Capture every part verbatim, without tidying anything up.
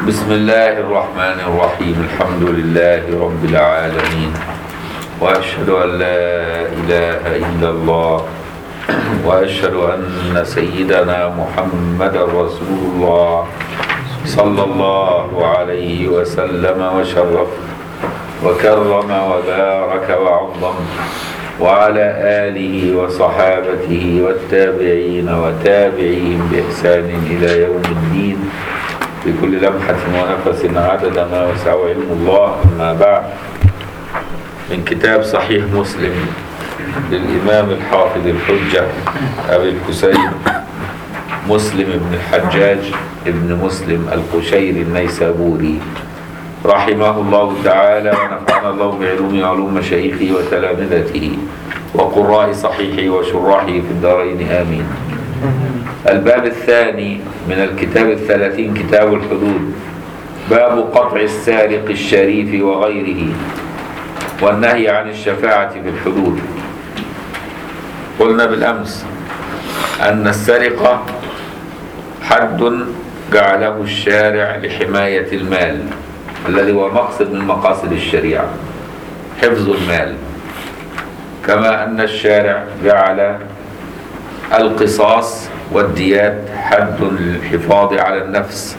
بسم الله الرحمن الرحيم. الحمد لله رب العالمين، وأشهد أن لا إله إلا الله، وأشهد أن سيدنا محمد رسول الله صلى الله عليه وسلم وشرف وكرم وبارك وعظم، وعلى آله وصحابته والتابعين وتابعين بإحسان إلى يوم الدين بكل لمحة ونفس عدد ما وسع علم الله. أما بعد، من كتاب صحيح مسلم للإمام الحافظ الحجة أبي الحسين مسلم بن الحجاج ابن مسلم القشيري النيسابوري رحمه الله تعالى، ونفعنا الله بعلوم علوم مشايخه وتلامذته وقراء صحيحه وشراحه في الدارين آمين. الباب الثاني من الكتاب الثلاثين، كتاب الحدود، باب قطع السارق الشريف وغيره والنهي عن الشفاعة في الحدود. قلنا بالأمس أن السرقة حد جعله الشارع لحماية المال الذي هو مقصد من مقاصد الشريعة، حفظ المال، كما أن الشارع جعل القصاص والديات حد للحفاظ على النفس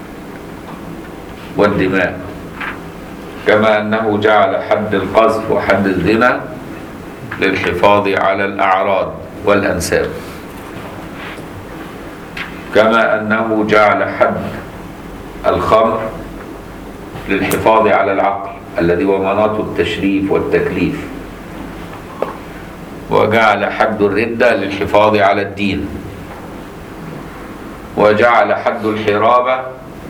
والدماء، كما أنه جعل حد القذف وحد الزنا للحفاظ على الأعراض والأنساب، كما أنه جعل حد الخمر للحفاظ على العقل الذي هو مناط التشريف والتكليف، وجعل حد الردة للحفاظ على الدين، وجعل حد الحرابة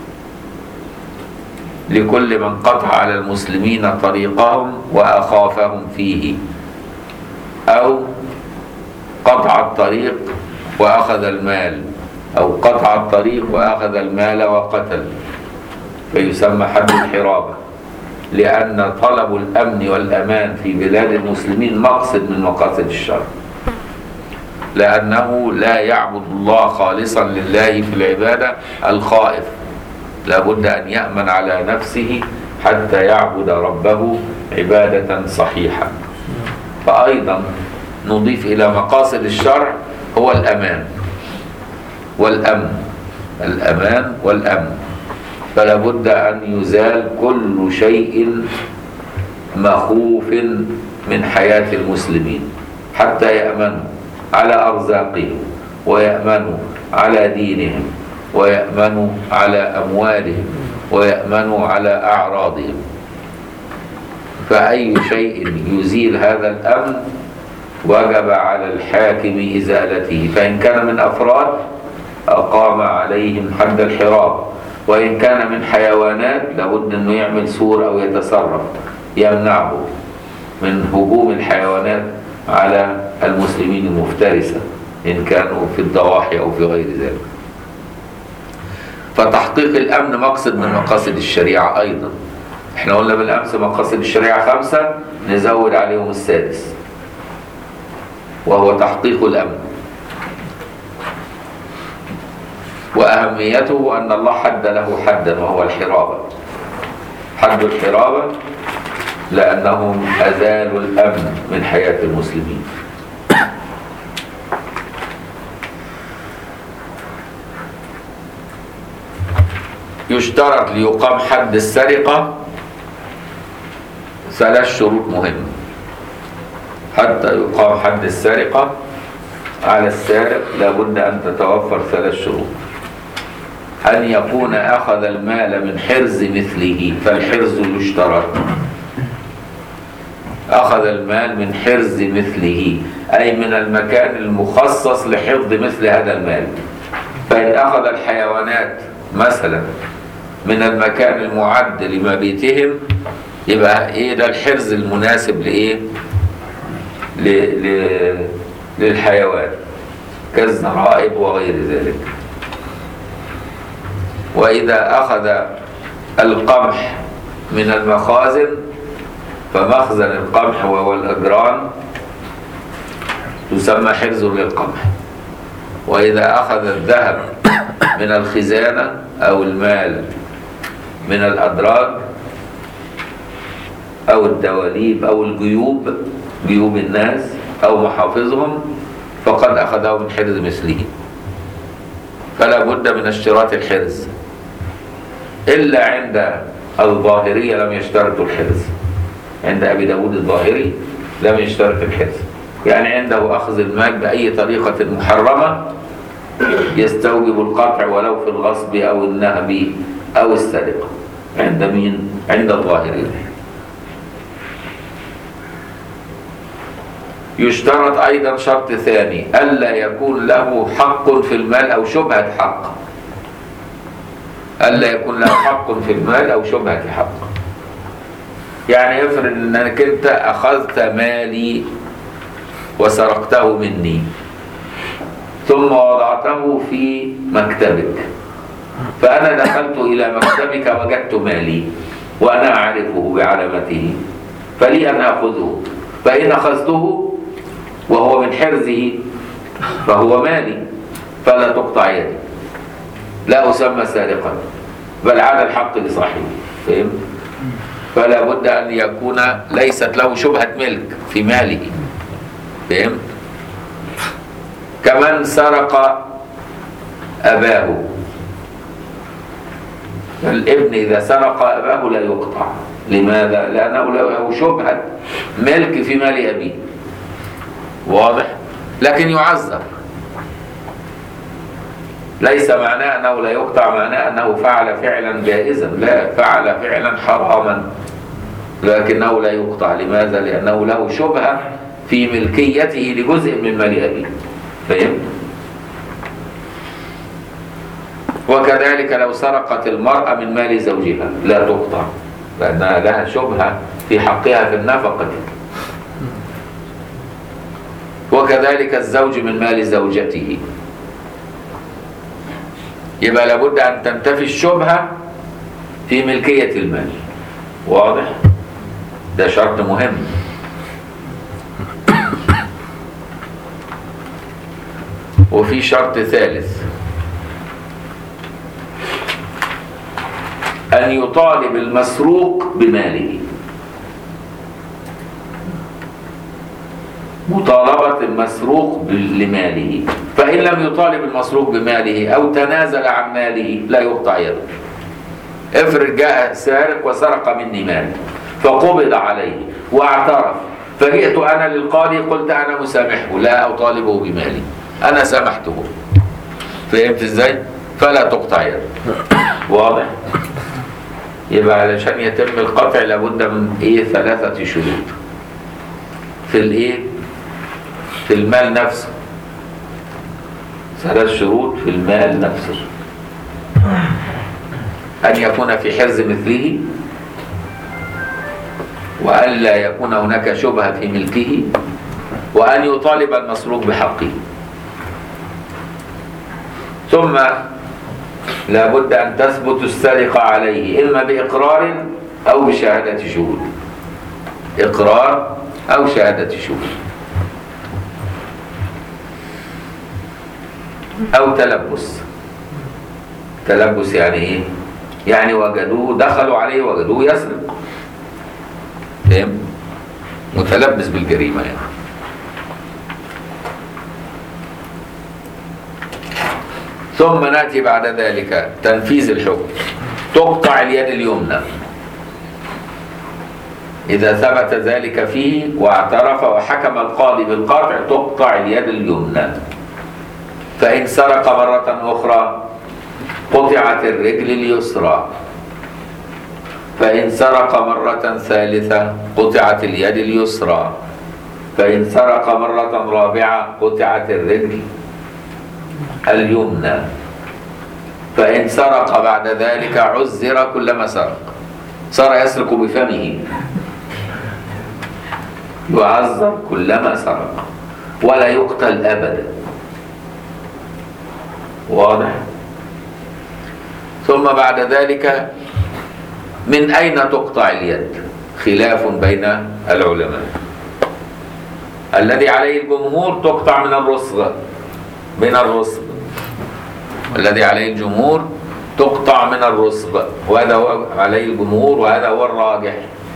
لكل من قطع على المسلمين طريقهم وأخافهم فيه، أو قطع الطريق وأخذ المال، أو قطع الطريق وأخذ المال وقتل، فيسمى حد الحرابة، لأن طلب الأمن والأمان في بلاد المسلمين مقصد من مقاصد الشرع، لأنه لا يعبد الله خالصا لله في العبادة. الخائف لابد أن يأمن على نفسه حتى يعبد ربه عبادة صحيحة. فأيضا نضيف إلى مقاصد الشرع هو الأمان والأمن، الأمان والأمن، فلا بد أن يزال كل شيء مخوف من حياة المسلمين حتى يأمنوا على أرزاقهم، ويأمنوا على دينهم، ويأمنوا على أموالهم، ويأمنوا على أعراضهم. فأي شيء يزيل هذا الأمن وجب على الحاكم إزالته، فإن كان من أفراد أقام عليهم حد الحراب، وإن كان من حيوانات لابد أنه يعمل سور أو يتصرف يمنعه من هجوم الحيوانات على المسلمين المفترسة إن كانوا في الضواحي أو في غير ذلك. فتحقيق الأمن مقصد من مقاصد الشريعة أيضا. احنا قلنا بالأمس مقاصد الشريعة خمسة، نزود عليهم السادس وهو تحقيق الأمن. وأهميته أن الله حد له حدا وهو الحرابة، حد الحرابة لأنهم أزالوا الأمن من حياة المسلمين. يشترط ليقام حد السرقة ثلاث شروط مهمة حتى يقام حد السرقة على السارق. لابد أن تتوفر ثلاث شروط: أن يكون أخذ المال من حرز مثله، فالحرز يشترط. أخذ المال من حرز مثله أي من المكان المخصص لحفظ مثل هذا المال. فإن أخذ الحيوانات مثلا من المكان المعد لمبيتهم، يبقى إيه ده الحرز المناسب لإيه؟ ل... ل... للحيوان كالزرائب وغير ذلك. وإذا أخذ القمح من المخازن، فمخزن القمح وهو الأجران يسمى حرز للقمح. وإذا أخذ الذهب من الخزانة أو المال من الأدراج أو الدواليب أو الجيوب، جيوب الناس أو محافظهم، فقد أخذه من حرز مثله. فلا بد من اشتراط الحرز، إلا عند الظاهرية لم يشترطوا الحرز. عند أبي داود الظاهري لم يشترط الحرز، يعني عنده أخذ المال بأي طريقة محرمة يستوجب القطع ولو في الغصب أو النهب أو السرقة. عند مين؟ عند الظاهرية. يشترط أيضا شرط ثاني، ألا يكون له حق في المال أو شبهة حق. ألا يكون له حق في المال أو شبهة حق. يعني افرض أنك أنت أخذت مالي وسرقته مني ثم وضعته في مكتبك، فأنا دخلت إلى مكتبك وجدت مالي وأنا أعرفه بعلامته، فلي أن أخذه. فإن أخذته وهو من حرزه فهو مالي، فلا تقطع يدي، لا أسمى سارقا، بل على الحق لصاحبه. فهم؟ فلا بد أن يكون ليست له شبهة ملك في ماله. فهم؟ كمن سرق أباه، الابن إذا سرق أباه لا يقطع. لماذا؟ لأنه له شبهة ملك في مال أبيه. واضح؟ لكن يعذر. ليس معناه أنه لا يقطع، معناه أنه فعل فعلا جائزا، لا، فعل فعلا حراما لكنه لا يقطع. لماذا؟ لأنه له شبهة في ملكيته لجزء من مال أبيه. فهم؟ وكذلك لو سرقت المرأة من مال زوجها لا تقطع، لأنها لها شبهة في حقها في النفقة. وكذلك الزوج من مال زوجته. يبقى لابد أن تنتفي الشبهة في ملكية المال. واضح؟ ده شرط مهم. وفي شرط ثالث، أن يطالب المسروق بماله. مطالبة المسروق لماله، فإن لم يطالب المسروق بماله أو تنازل عن ماله لا يقطع يده. افرض جاء سارق وسرق مني مال فقبض عليه واعترف، فجئت أنا للقاضي قلت أنا مسامحه لا أطالبه بمالي، أنا سامحته. فهمت إزاي؟ فلا تقطع يده. واضح؟ يبقى علشان يتم القطع لابد من إيه؟ ثلاثة شروط في الإيه؟ في المال نفسه. ثلاث شروط في المال نفسه: أن يكون في حرز مثله، وأن لا يكون هناك شبهة في ملكه، وأن يطالب المسروق بحقه. ثم لا بد أن تثبت السرقة عليه إما بإقرار أو بشهادة شهود. إقرار أو شهادة شهود أو تلبس. تلبس يعني إيه؟ يعني وجدوه، دخلوا عليه وجدوه يسرق. فهم؟ متلبس بالجريمة يعني. ثم نأتي بعد ذلك تنفيذ الحكم. تقطع اليد اليمنى إذا ثبت ذلك فيه واعترف وحكم القاضي بالقطع، تقطع اليد اليمنى. فإن سرق مرة أخرى قطعت الرجل اليسرى. فإن سرق مرة ثالثة قطعت اليد اليسرى. فإن سرق مرة رابعة قطعت الرجل اليمنى. فإن سرق بعد ذلك عزر كلما سرق. صار يسرق بفمه، يعذر كلما سرق ولا يقتل أبدا. واضح؟ ثم بعد ذلك من أين تقطع اليد؟ خلاف بين العلماء. الذي عليه الجمهور تقطع من الرسغ، من الرسغ. الذي عليه الجمهور تقطع من الرسغ، وهذا هو عليه الجمهور وهذا هو الراجح.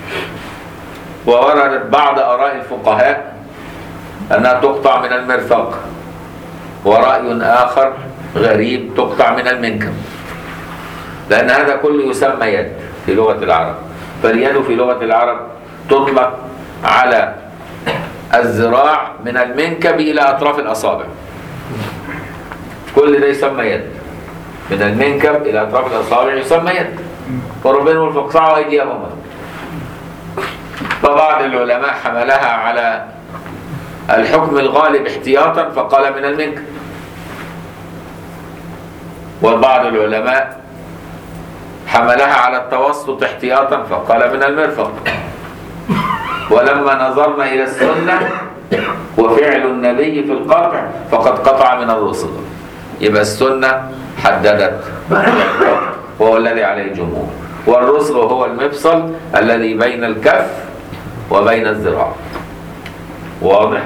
ووردت بعض آراء الفقهاء أنها تقطع من المرفق، ورأي آخر غريب تقطع من المنكب، لأن هذا كله يسمى يد في لغة العرب. فاليد في لغة العرب تطلق على الذراع من المنكب إلى أطراف الأصابع، كل ده يسمى يد، من المنكب إلى أطراف الأصابع يسمى يد. وربنا يقول فاقطعوا أيديهما. فبعض العلماء حملها على الحكم الغالب احتياطا فقال من المنكب، وبعض العلماء حملها على التوسط احتياطا فقال من المرفق. ولما نظرنا إلى السنة وفعل النبي في القطع فقد قطع من الرسل، يبقى السنة حددت وهو الذي عليه الجمهور. والرسل هو المفصل الذي بين الكف وبين الذراع. واضح؟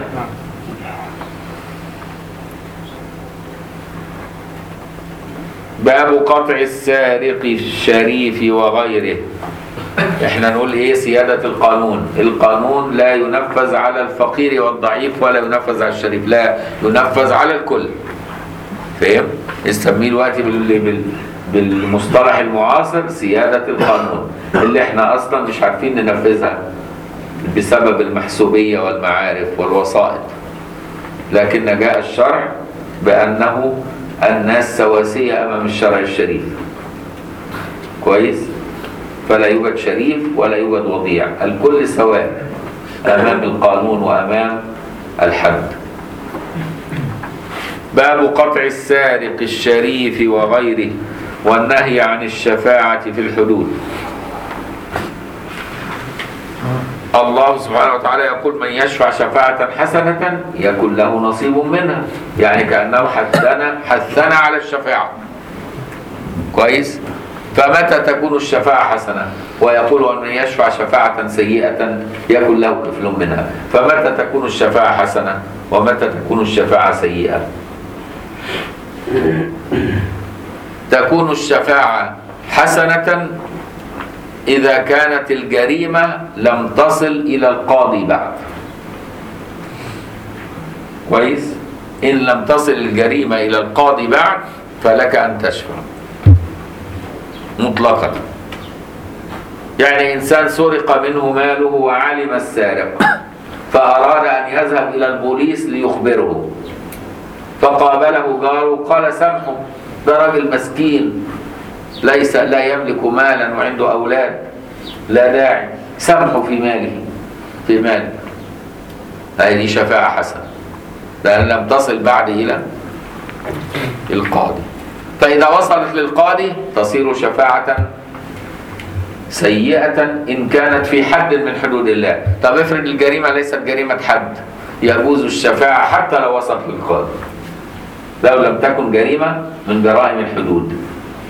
باب قطع السارق الشريف وغيره. احنا نقول ايه؟ سيادة القانون. القانون لا ينفذ على الفقير والضعيف ولا ينفذ على الشريف، لا ينفذ على الكل. فهم؟ نسميه دلوقتي بال... بالمصطلح المعاصر سيادة القانون، اللي احنا اصلا مش عارفين ننفذها بسبب المحسوبية والمعارف والوسائط. لكن جاء الشرع بأنه الناس سواسية أمام الشرع الشريف. كويس؟ فلا يوجد شريف ولا يوجد وضيع، الكل سواء أمام القانون وأمام الحد. باب قطع السارق الشريف وغيره والنهي عن الشفاعة في الحدود. الله سبحانه وتعالى يقول من يشفع شفاعة حسنة يكن له نصيب منها، يعني كأنه حثنا حثنا على الشفاعة. كويس؟ فمتى تكون الشفاعة حسنة؟ ويقول من يشفع شفاعة سيئة يكن له كفل منها. فمتى تكون الشفاعة حسنة ومتى تكون الشفاعة سيئة؟ تكون الشفاعة حسنة إذا كانت الجريمة لم تصل إلى القاضي بعد. كويس؟ إن لم تصل الجريمة إلى القاضي بعد فلك أن تشفع مطلقا. يعني إنسان سرق منه ماله وعلم السارق فأراد أن يذهب إلى البوليس ليخبره، فقابله جاره قال سامحه، ده راجل مسكين ليس لا يملك مالا وعنده أولاد، لا داعي، سامحه في ماله في ماله. هذه شفاعة حسنة لأن لم تصل بعد إلى القاضي. فإذا وصلت للقاضي تصير شفاعة سيئة إن كانت في حد من حدود الله. طب افرض الجريمة ليست جريمة حد، يجوز الشفاعة حتى لو وصلت للقاضي، لو لم تكن جريمة من جرائم الحدود.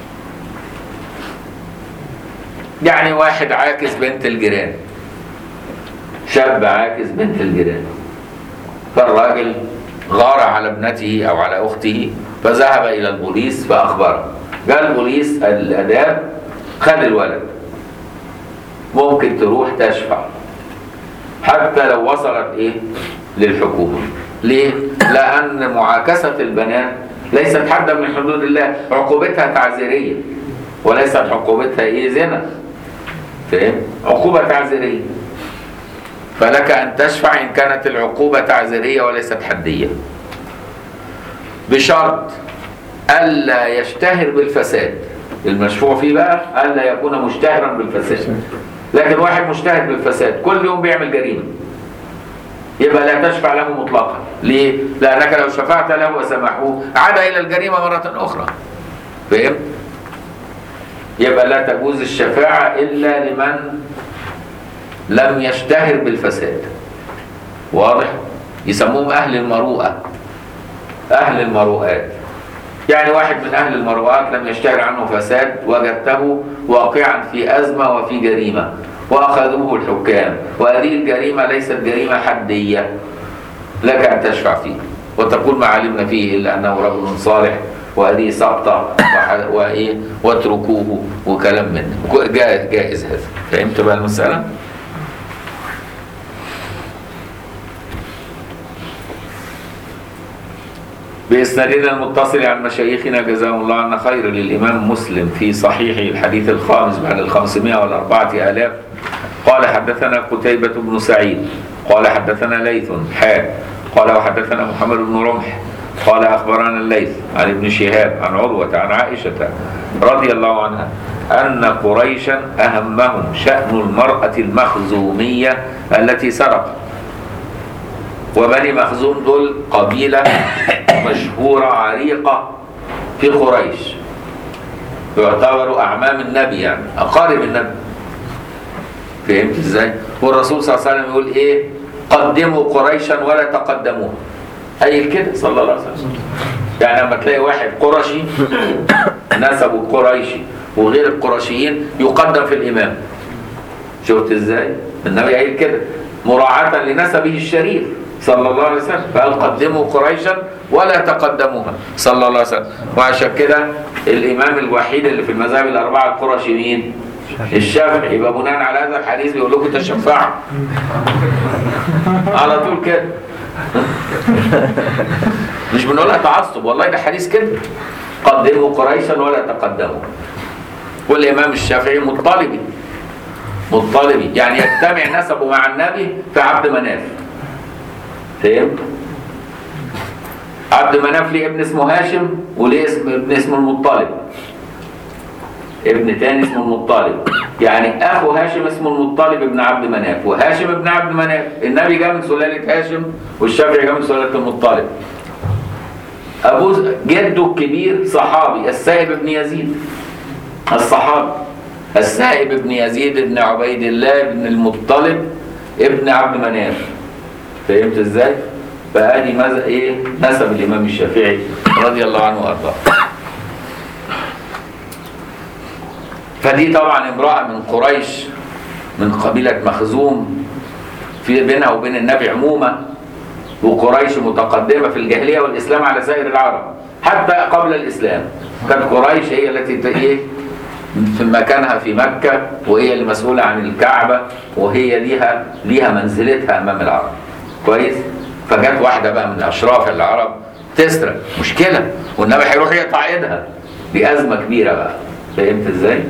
يعني واحد عاكس بنت الجيران، شاب عاكس بنت الجيران، فالراجل غار على ابنته أو على أخته فذهب إلى البوليس فأخبره. قال البوليس الآداب خد الولد، ممكن تروح تشفع حتى لو وصلت إيه للحكومة. ليه؟ لأن معاكسة البنات ليست حدا من حدود الله، عقوبتها تعزيرية وليست عقوبتها إيه زنا. فهم؟ عقوبة تعزيرية، فلك أن تشفع إن كانت العقوبة تعزيرية وليست حدية، بشرط ألا يشتهر بالفساد. المشفوع فيه بقى ألا يكون مشتهرا بالفساد. لكن واحد مشتهر بالفساد كل يوم بيعمل جريمة يبقى لا تشفع له مطلقا. ليه؟ لأنك لو شفعت له وسمحوه عاد إلى الجريمة مرة أخرى. فهم؟ يبقى لا تجوز الشفاعة إلا لمن لم يشتهر بالفساد. واضح؟ يسموهم أهل المروءة، أهل المروءات. يعني واحد من أهل المروءات لم يشتهر عنه فساد، وجدته واقعا في أزمة وفي جريمة وأخذوه الحكام، وهذه الجريمة ليست جريمة حدية، لك أن تشفع فيه وتقول ما علمنا فيه إلا أنه رجل صالح وهذه سقطة وإيه واتركوه وكلام من جائز, جائز هذا. فهمت بقى المسألة؟ بإسنادنا المتصل عن مشايخنا جزاهم الله عنا خير للإمام مسلم في صحيحه الحديث الخامس بعد الخمسمائة والأربعة آلاف قال حدثنا قتيبة بن سعيد قال حدثنا ليث حاء قال وحدثنا محمد بن رمح قال أخبرنا الليث عن ابن شهاب عن عروة عن عائشة رضي الله عنها أن قريشا أهمهم شأن المرأة المخزومية التي سرقت. وبني مخزوم دول قبيلة مشهورة عريقة في قريش، يعتبروا أعمام النبي يعني أقارب النبي. فهمت ازاي؟ والرسول صلى الله عليه وسلم يقول ايه؟ قدموا قريشا ولا تقدموها. أي كده صلى الله عليه وسلم. يعني لما تلاقي واحد قرشي نسبه قريشي وغير القرشيين يقدم في الإمام. شفت ازاي؟ النبي قايل كده مراعاة لنسبه الشريف صلى الله عليه وسلم، فقال قدموا قريشا ولا تقدموها صلى الله عليه وسلم. وعشان كده الإمام الوحيد اللي في المذاهب الأربعة القرشي مين؟ الشافعي. يبقى بناء على هذا الحديث بيقول لكم تشفعوا على طول كده. مش بنقولها تعصب، والله ده حديث كده قدموا قريشا ولا تقدموا. والإمام الشافعي مطلبي مطلبي يعني يجتمع نسبه مع النبي في عبد مناف. فهمت؟ عبد مناف ليه ابن اسمه هاشم وليه اسم ابن اسمه المطلب، ابن تاني اسمه المطلب. يعني اخو هاشم اسمه المطلب ابن عبد مناف، وهاشم ابن عبد مناف. النبي جاء من سلالة هاشم والشافعي جاء من سلالة المطلب. ابوه جده الكبير صحابي السائب ابن يزيد الصحابي السائب ابن يزيد ابن عبيد الله ابن المطلب ابن عبد مناف. فهمت ازاي؟ فادي ماذا ايه نسب الامام الشافعي رضي الله عنه وارضاه. فدي طبعا امرأة من قريش من قبيلة مخزوم في بينها وبين النبي عمومة، وقريش متقدمة في الجاهلية والإسلام على سائر العرب حتى قبل الإسلام. كانت قريش هي التي ايه في مكانها في مكة، وهي اللي مسؤولة عن الكعبة، وهي ليها ليها منزلتها أمام العرب. كويس؟ فجت واحدة بقى من أشراف العرب تسرق، مشكلة، والنبي هيروح يقطع ايدها. دي أزمة كبيرة بقى. فهمت ازاي؟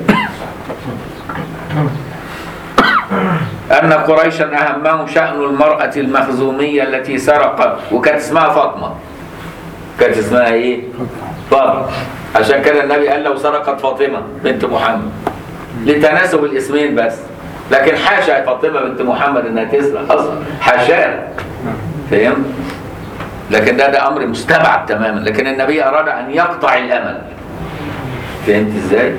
أن قريشا أهمهم شأن المرأة المخزومية التي سرقت، وكانت اسمها فاطمة. كانت اسمها ايه؟ فاطمة. عشان كده النبي قال لو سرقت فاطمة بنت محمد لتناسب الاسمين بس، لكن حاشا فاطمة بنت محمد انها تسرق اصلا، حاشا. فهمت؟ لكن ده ده امر مستبعد تماما، لكن النبي اراد ان يقطع الامل. فهمت ازاي؟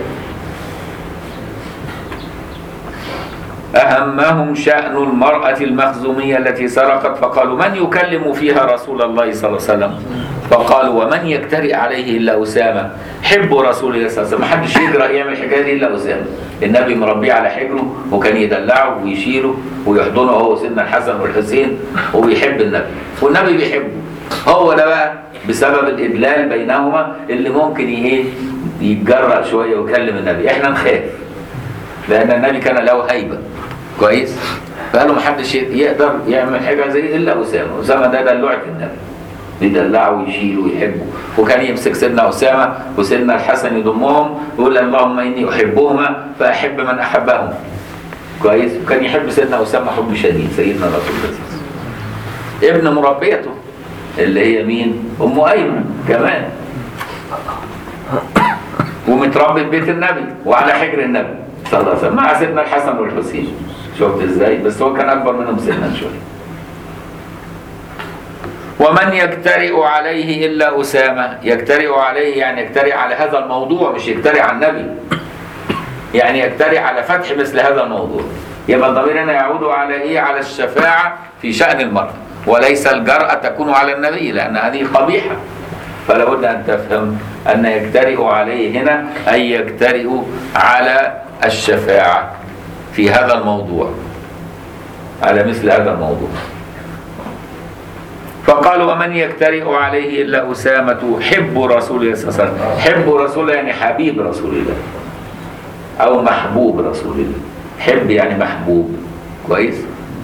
أهمهم شأن المرأة المخزومية التي سرقت، فقالوا من يكلم فيها رسول الله صلى الله عليه وسلم؟ فقالوا ومن يجترئ عليه إلا أسامة حب رسول الله صلى الله عليه وسلم. ما حدش يجرأ يعمل الحكاية دي إلا أسامة. النبي مربيه على حجره وكان يدلعه ويشيله ويحضنه هو سيدنا الحسن والحسين، وبيحب النبي والنبي بيحبه. هو ده بقى بسبب الإدلال بينهما اللي ممكن ايه يتجرأ شوية ويكلم النبي. احنا نخاف لأن النبي كان له هيبة. كويس؟ فقالوا محدش يقدر يعمل حاجة زي إلا أسامة. أسامة ده دلوعة النبي، يدلعه ويشيله ويحبه. وكان يمسك سيدنا أسامة وسيدنا الحسن يضمهم ويقول اللهم إني أحبهما فأحب من أحبهم. كويس؟ وكان يحب سيدنا أسامة حب شديد سيدنا رسول الله. ابن مربيته اللي هي مين؟ أم أيمن كمان، ومتربي في بيت النبي وعلى حجر النبي صلى الله عليه وسلم مع سيدنا الحسن والحسين. شفت ازاي؟ بس هو كان اكبر منهم سنا شويه. ومن يجترئ عليه الا اسامه. يجترئ عليه يعني يجترئ على هذا الموضوع، مش يجترئ على النبي. يعني يجترئ على فتح مثل هذا الموضوع. يبقى الضمير هنا يعود على ايه؟ على الشفاعه في شأن المرأة، وليس الجرأة تكون على النبي لأن هذه قبيحة. فلا بد أن تفهم أن يجترئ عليه هنا أي يجترئ على الشفاعة في هذا الموضوع، على مثل هذا الموضوع. فقالوا ومن يجترئ عليه إلا أسامة حب رسول الله صلى الله عليه وسلم. حب رسول الله يعني حبيب رسول الله أو محبوب رسول الله. حب يعني محبوب، كويس.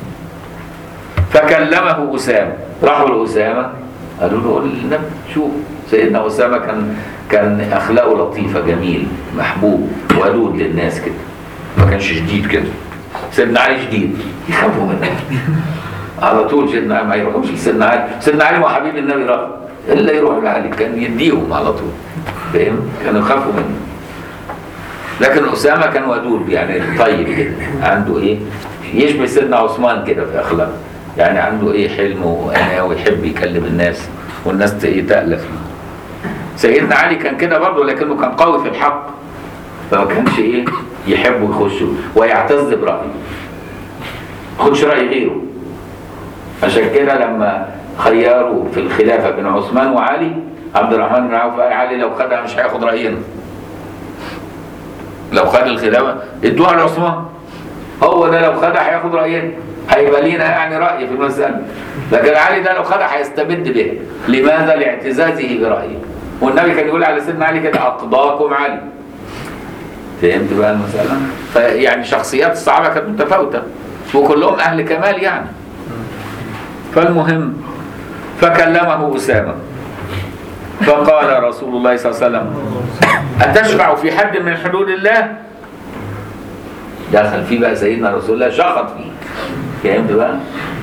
فكلمه أسامة، راحوا لأسامة قالوا له قول للنبي شوف سيدنا أسامة كان كان أخلاقه لطيفة جميل محبوب ودود للناس كده، ما كانش شديد كده. سيدنا علي شديد يخافوا منه على طول. سيدنا علي ما يروحوش لسيدنا علي، سيدنا علي وحبيب النبي رغم إلا يروحوا لعلي كان يديهم على طول، فاهم؟ كانوا يخافوا منه. لكن أسامة كان ودود يعني طيب كده، عنده إيه يشبه سيدنا عثمان كده في أخلاقه، يعني عنده إيه حلم وأنا ويحب يكلم الناس والناس تألف. سيدنا علي كان كده برضه لكنه كان قوي في الحق، فما كانش إيه يحب يخشه ويعتز برأيه، ما ياخدش رأي غيره. عشان كده لما خيروا في الخلافة بين عثمان وعلي، عبد الرحمن بن عوف قال علي لو خدها مش هياخد رأينا، لو خد الخلافة ادوها لعثمان، هو ده لو خدها هياخد رأينا، هيبقى لينا يعني رأي في المسألة. لكن علي ده لو خدها هيستبد بها. لماذا؟ لاعتزازه برأيه. والنبي كان يقول على سيدنا علي كده أقضاكم علي. فهمت بقى المسألة؟ فيعني شخصيات الصحابة كانت متفاوتة وكلهم أهل كمال يعني. فالمهم فكلمه أسامة فقال رسول الله صلى الله عليه وسلم أتشفع في حد من حدود الله؟ دخل فيه بقى سيدنا رسول الله شخط فيه. فهمت بقى؟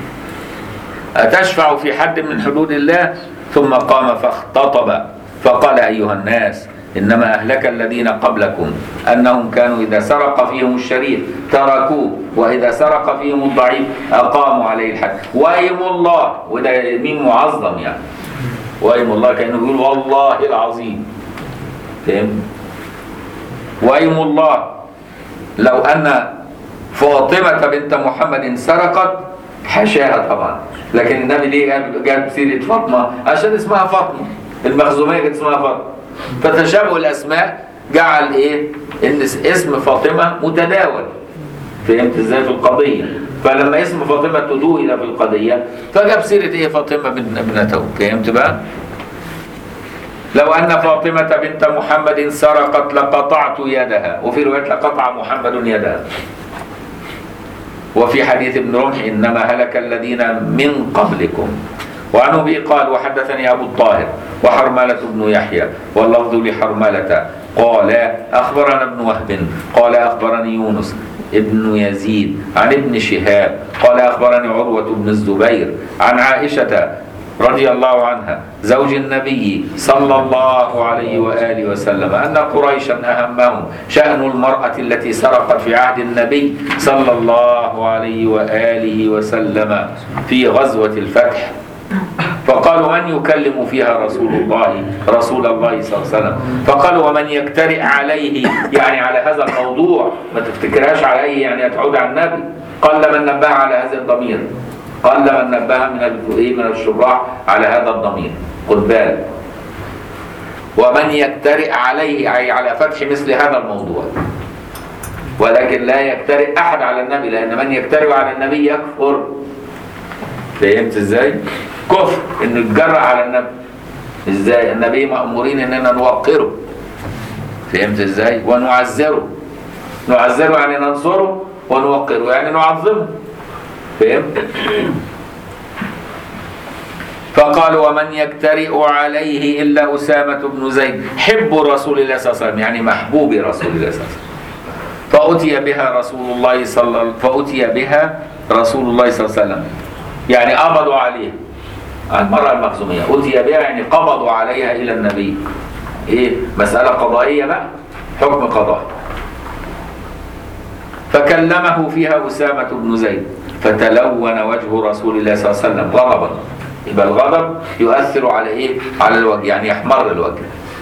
أتشفع في حد من حدود الله؟ ثم قام فاختطب فقال أيها الناس إنما أهلك الذين قبلكم أنهم كانوا إذا سرق فيهم الشريف تركوه وإذا سرق فيهم الضعيف أقاموا عليه الحد. وأيم الله، وده يمين معظم يعني، وأيم الله كأنه يقول والله العظيم. فهم؟ وأيم الله لو أن فاطمة بنت محمد سرقت حشاها طبعا، لكن النبي ليه جاب سيرة فاطمة؟ عشان اسمها فاطمة، المخزومية كانت اسمها فاطمة، فتشابه الأسماء جعل إيه؟ إن اسم فاطمة متداول. فهمت إزاي في القضية؟ فلما اسم فاطمة تدوي في القضية فجاب سيرة إيه؟ فاطمة ابنته. فهمت بقى؟ لو أن فاطمة بنت محمد سرقت لقطعت يدها، وفي رواية لقطع محمد يدها. وفي حديث ابن رمح إنما هلك الذين من قبلكم. وعن أبي قال وحدثني أبو الطاهر وحرملة بن يحيى واللفظ لحرملة قال أخبرنا ابن وهب قال أخبرني يونس ابن يزيد عن ابن شهاب قال أخبرني عروة بن الزبير عن عائشة رضي الله عنها زوج النبي صلى الله عليه وآله وسلم أن قريشا أهمهم شأن المرأة التي سرقت في عهد النبي صلى الله عليه وآله وسلم في غزوة الفتح، فقالوا من يكلم فيها رسول الله رسول الله صلى الله عليه وسلم؟ فقالوا ومن يجترئ عليه يعني على هذا الموضوع، ما تفتكرهاش عليه يعني تعود على النبي. قال من نبه على هذا الضمير، قال من نبه من من الشراح على هذا الضمير، خد بالك. ومن يجترئ عليه أي على فتح مثل هذا الموضوع، ولكن لا يجترئ أحد على النبي، لأن من يجترئ على النبي يكفر. فهمت ازاي؟ كفر انه يتجرأ على النبي. ازاي؟ النبي مأمورين اننا نوقره. فهمت ازاي؟ ونعزره. نعزره يعني ننصره، ونوقره يعني نعظمه. فهمت؟ فقالوا ومن يجترئ عليه الا أسامة بن زيد حب رسول الله صلى الله عليه وسلم، يعني محبوب رسول الله صلى الله عليه وسلم. فأتي بها رسول الله صلى فأتي بها رسول الله صلى الله عليه وسلم، يعني قبضوا عليه المرأة المخزومية، أتي بها يعني قبضوا عليها إلى النبي. إيه؟ مسألة قضائية بقى، حكم قضائي. فكلمه فيها أسامة بن زيد فتلون وجه رسول الله صلى الله عليه وسلم غضبا. يبقى الغضب يؤثر على إيه؟ على الوجه، يعني يحمر الوجه.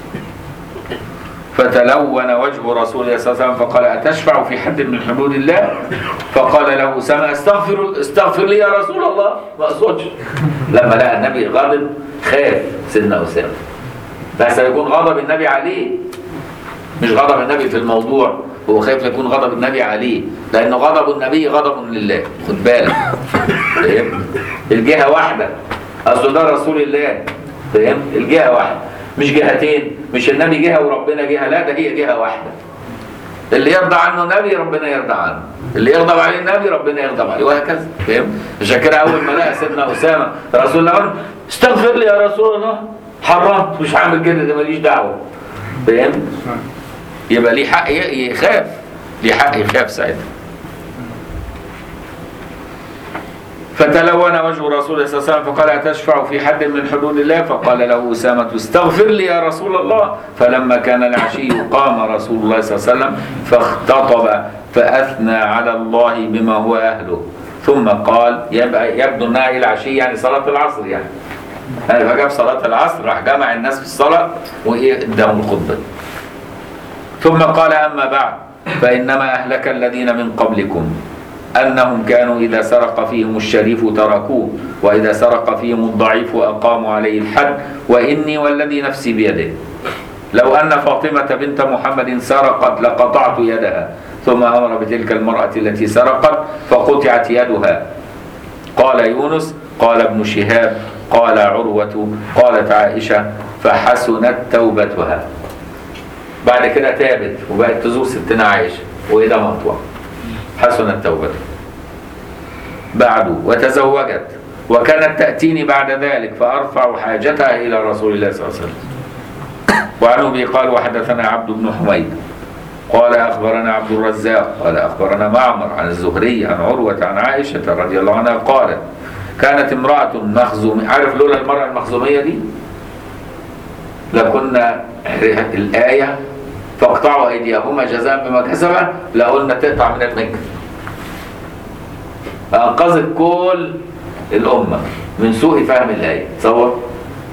فتلون وجه رسول الله صلى الله عليه وسلم فقال أتشفع في حد من حدود الله؟ فقال له أسامة استغفر استغفر لي يا رسول الله، ما أقصدش. لما لقى النبي غاضب خاف سيدنا أسامة، بس يكون غضب النبي عليه، مش غضب النبي في الموضوع، هو خايف يكون غضب النبي عليه، لأنه غضب النبي غضب لله. خد بالك الجهة واحدة، اصل ده رسول الله، فاهم؟ الجهه واحده مش جهتين، مش النبي جهه وربنا جهه، لا ده هي جهه واحده. اللي يرضى عنه نبي ربنا يرضى عنه، اللي يغضب عليه النبي ربنا يغضب عليه، وهكذا، فاهم؟ عشان كده اول ما لقى سيدنا اسامه رسول الله استغفر لي يا رسول الله، حرمت مش هعمل كده، ده ماليش دعوه، فاهم؟ يبقى ليه حق يخاف، ليه حق يخاف ساعتها. فتلون وجه رسول الله صلى الله عليه وسلم فقال أتشفع في حد من حدود الله؟ فقال له أسامة استغفر لي يا رسول الله. فلما كان العشي قام رسول الله صلى الله عليه وسلم فاختطب فأثنى على الله بما هو أهله، ثم قال يبدو أنها إلى العشي يعني صلاة العصر، يعني يعني فجاب صلاة العصر راح جمع الناس في الصلاة وإيه اداهم الخطبة. ثم قال أما بعد فإنما أهلك الذين من قبلكم أنهم كانوا إذا سرق فيهم الشريف تركوه، وإذا سرق فيهم الضعيف أقاموا عليه الحد، وإني والذي نفسي بيده لو أن فاطمة بنت محمد سرقت لقطعت يدها. ثم أمر بتلك المرأة التي سرقت فقطعت يدها. قال يونس قال ابن شهاب قال عروة قالت عائشة فحسنت توبتها. بعد كده تابت وبقت تزور ستنا عائشة وإذا مقطوع، حسنت توبته. بعد وتزوجت وكانت تأتيني بعد ذلك فأرفع حاجتها إلى رسول الله صلى الله عليه وسلم. وعنه به قال وحدثنا عبد بن حميد قال أخبرنا عبد الرزاق قال أخبرنا معمر عن الزهري عن عروة عن عائشة رضي الله عنها قالت كانت امرأة مخزومية. عارف لولا المرأة المخزومية دي لكنا الآية فاقطعوا أيديهما جزاء بما كسبا لقلنا تقطع من المنكر. أنقذت كل الأمة من سوء فهم الآية. تصور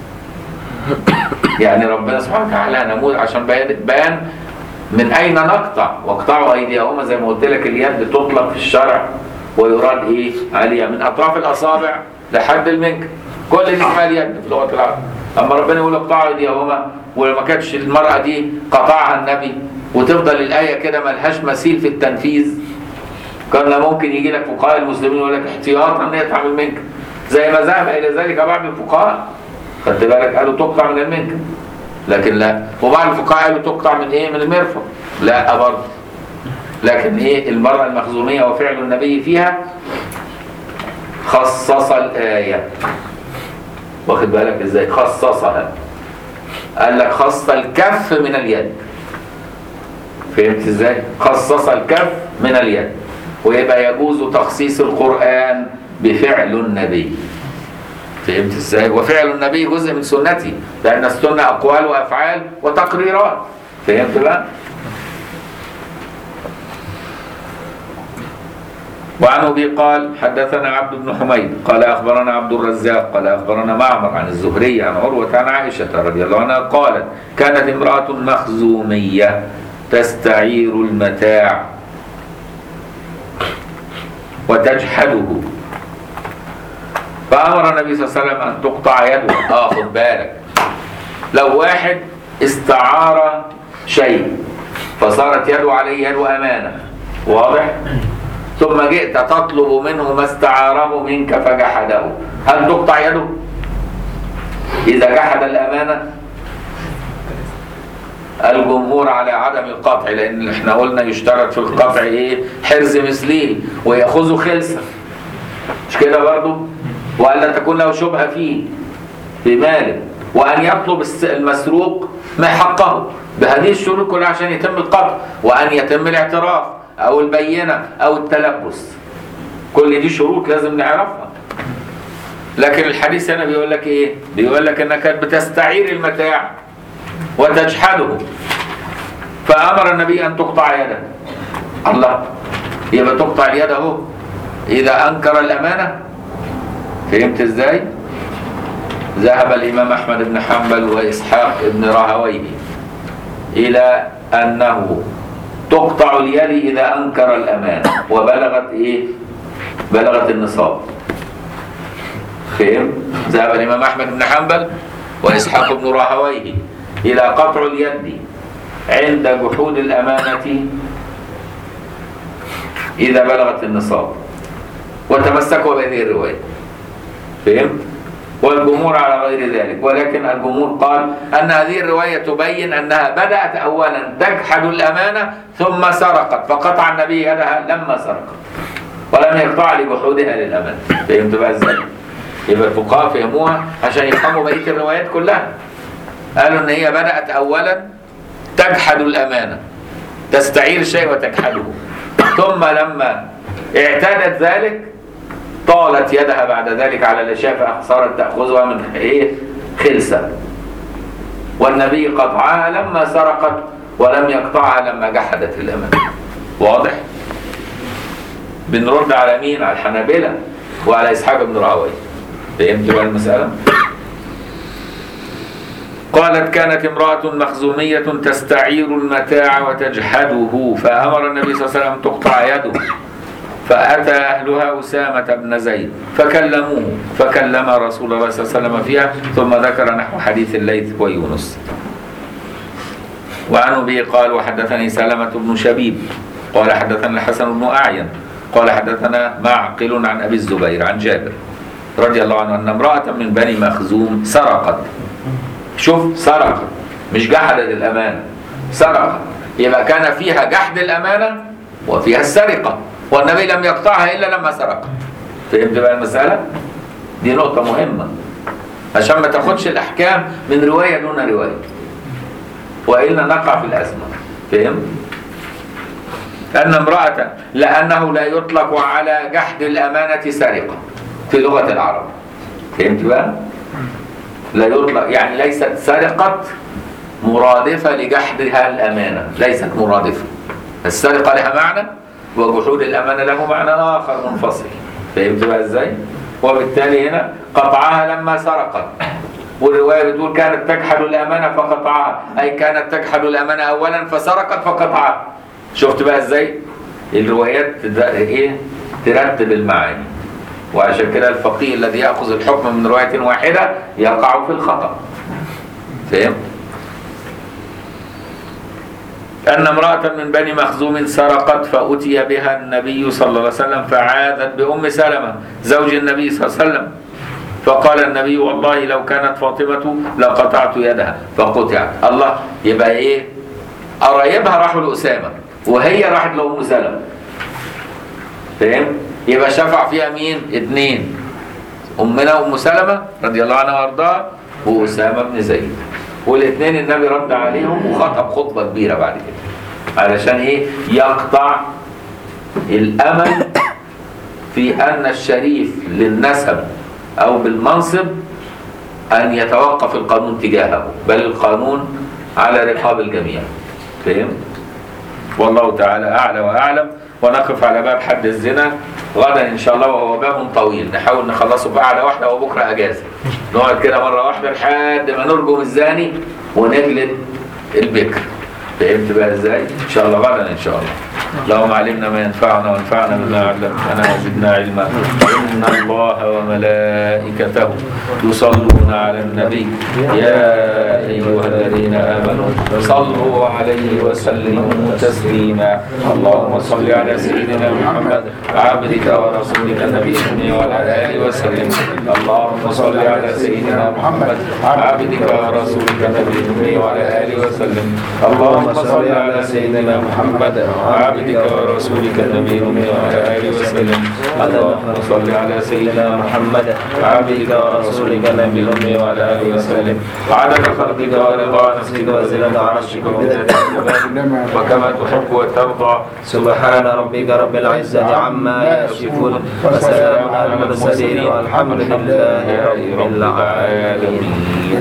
يعني ربنا سبحانه وتعالى نموذج عشان بيان من أين نقطع. واقطعوا أيديهما زي ما قلت لك اليد تطلق في الشرع ويراد إيه عليها من أطراف الأصابع لحد المنكر، كل دي اسمها اليد في لغة العرب. أما ربنا يقول اقطعوا أيديهما ولما كانتش المرأة دي قطعها النبي وتفضل الآية كده ملهاش مثيل في التنفيذ، كان ممكن يجي لك فقهاء المسلمين يقول لك احتياطا ان هي تعمل منكر زي ما ذهب الى ذلك بعض الفقهاء. خدت بالك قالوا تقطع من المنكر، لكن لا. وبعض الفقهاء قالوا تقطع من ايه؟ من المرفق. لا برضه. لكن ايه المرأة المخزومية وفعل النبي فيها خصص الآية. واخد بالك ازاي؟ خصصها. قال لك خص الكف من اليد. فهمت ازاي؟ خصص الكف من اليد. ويبقى يجوز تخصيص القرآن بفعل النبي. فهمت ازاي؟ وفعل النبي جزء من سنتي، لأن السنة أقوال وأفعال وتقريرات. فهمت بقى؟ وعنه به قال حدثنا عبد بن حميد قال أخبرنا عبد الرزاق قال أخبرنا معمر عن الزهري عن عروة عن عائشة رضي الله عنها قالت كانت امرأة مخزومية تستعير المتاع وتجحده فأمر النبي صلى الله عليه وسلم أن تقطع يده. آه خد بالك، لو واحد استعار شيء فصارت يده عليه يد أمانة، واضح؟ ثم جئت تطلب منه ما استعاره منك فجحده، هل تقطع يده؟ إذا جحد الأمانة الجمهور على عدم القطع، لأن احنا قلنا يشترط في القطع إيه؟ حرز مثليه ويأخذه خلسة، مش كده برضو؟ وألا تكون له شبهة فيه في ماله، وأن يطلب المسروق ما حقه بهذه الشروط كلها عشان يتم القطع، وأن يتم الاعتراف أو البينة أو التلبس. كل دي شروط لازم نعرفها. لكن الحديث هنا بيقول لك إيه؟ بيقول لك إنك بتستعير المتاع وتجحده فأمر النبي أن تقطع يده. الله، يبقى تقطع اليد أهو إذا أنكر الأمانة. فهمت إزاي؟ ذهب الإمام أحمد بن حنبل وإسحاق بن راهويه إلى أنه تقطع اليد إذا أنكر الأمانة وبلغت إيه؟ بلغت النصاب. فهم؟ ذهب الإمام أحمد بن حنبل وإسحاق بن راهويه إلى قطع اليد عند جحود الأمانة إذا بلغت النصاب، وتمسكوا بهذه الرواية. فهم؟ والجمهور على غير ذلك، ولكن الجمهور قال أن هذه الرواية تبين أنها بدأت أولا تجحد الأمانة ثم سرقت، فقطع النبي يدها لما سرقت ولم يقطع لجحودها للأمانة. فهمت بقى ازاي؟ يبقى الفقهاء فهموها عشان يفهموا بقية الروايات كلها. قالوا ان هي بدأت اولا تجحد الامانة، تستعير الشيء وتجحده، ثم لما اعتادت ذلك طالت يدها بعد ذلك على الاشياء فصارت تأخذها من ايه خلسة، والنبي قطعها لما سرقت ولم يقطعها لما جحدت الامانة. واضح؟ بنرد على مين؟ على الحنابلة وعلى اسحاق بن راهويه. فهمت بقى المسألة؟ قالت كانت امرأة مخزومية تستعير المتاع وتجحده، فأمر النبي صلى الله عليه وسلم تقطع يده، فأتى أهلها أسامة بن زيد فكلموه، فكلم رسول الله صلى الله عليه وسلم فيها، ثم ذكر نحو حديث الليث ويونس. وعنه به قال وحدثني سلمة بن شبيب قال حدثنا الحسن بن أعين قال حدثنا معقل عن أبي الزبير عن جابر رضي الله عنه أن امرأة من بني مخزوم سرقت. شوف، سرقت مش جحدت الأمانة، سرقت، يبقى كان فيها جحد الأمانة وفيها السرقة، والنبي لم يقطعها إلا لما سرقت. فهمت بقى المسألة؟ دي نقطة مهمة عشان ما تاخدش الأحكام من رواية دون رواية، وإلا نقع في الأزمة. فهمت؟ أن امرأة، لأنه لا يطلق على جحد الأمانة سرقة في لغة العرب. فهمت بقى؟ لا يطلق، يعني ليست سرقة مرادفة لجحدها الأمانة، ليست مرادفة. السرقة لها معنى وجحود الأمانة له معنى آخر منفصل. فهمت بقى إزاي؟ وبالتالي هنا قطعها لما سرقت، والرواية بتقول كانت تجحد الأمانة فقطعها، أي كانت تجحد الأمانة أولا فسرقت فقطعها. شفت بقى إزاي؟ الروايات إيه؟ ترتب المعاني، وعشان كده الفقيه الذي يأخذ الحكم من رواية واحدة يقع في الخطأ. فهم؟ أن امرأة من بني مخزوم سرقت فأتي بها النبي صلى الله عليه وسلم فعاذت بأم سلمة زوج النبي صلى الله عليه وسلم، فقال النبي والله لو كانت فاطمة لقطعت يدها فقطعت. الله، يبقى إيه؟ قرايبها راحوا لأسامة وهي راحت لأم سلمة. فهم؟ يبقى شفع فيها مين؟ اتنين، أمنا أم سلمة رضي الله عنها وارضاها وأسامة بن زيد، والاثنين النبي رد عليهم وخطب خطبة كبيرة بعد كده علشان ايه؟ يقطع الأمل في أن الشريف للنسب أو بالمنصب أن يتوقف القانون تجاهه، بل القانون على رقاب الجميع. فهم؟ والله تعالى أعلى وأعلم. ونقف على باب حد الزنا غدا إن شاء الله، وهو باب طويل نحاول نخلصه في قعدة واحدة، وبكرة أجازة نقعد كده مرة واحدة لحد ما نرجم الزاني ونجلد البكر. فهمت بقى ازاي؟ ان شاء الله غدا ان شاء الله. اللهم علمنا ما ينفعنا وانفعنا بما علمتنا وزدنا علما. ان الله وملائكته يصلون على النبي يا ايها الذين امنوا صلوا عليه وسلموا تسليما. اللهم صل على سيدنا محمد عبدك ورسولك النبي وعلى اله وسلم. اللهم صل على سيدنا محمد عبدك ورسولك النبي وعلى اله وسلم. اللهم صل على سيدنا محمد عبدك ورسولك النبي وعلى آله وسلم. اللهم صل على سيدنا محمد عبدك ورسولك النبي وعلى آله وسلم. عدد خلقك ورضا نفسك وزنة عرشك وكما تحب وترضى. سبحان ربك رب العزة عما يصفون وسلام على المرسلين والحمد لله رب العالمين.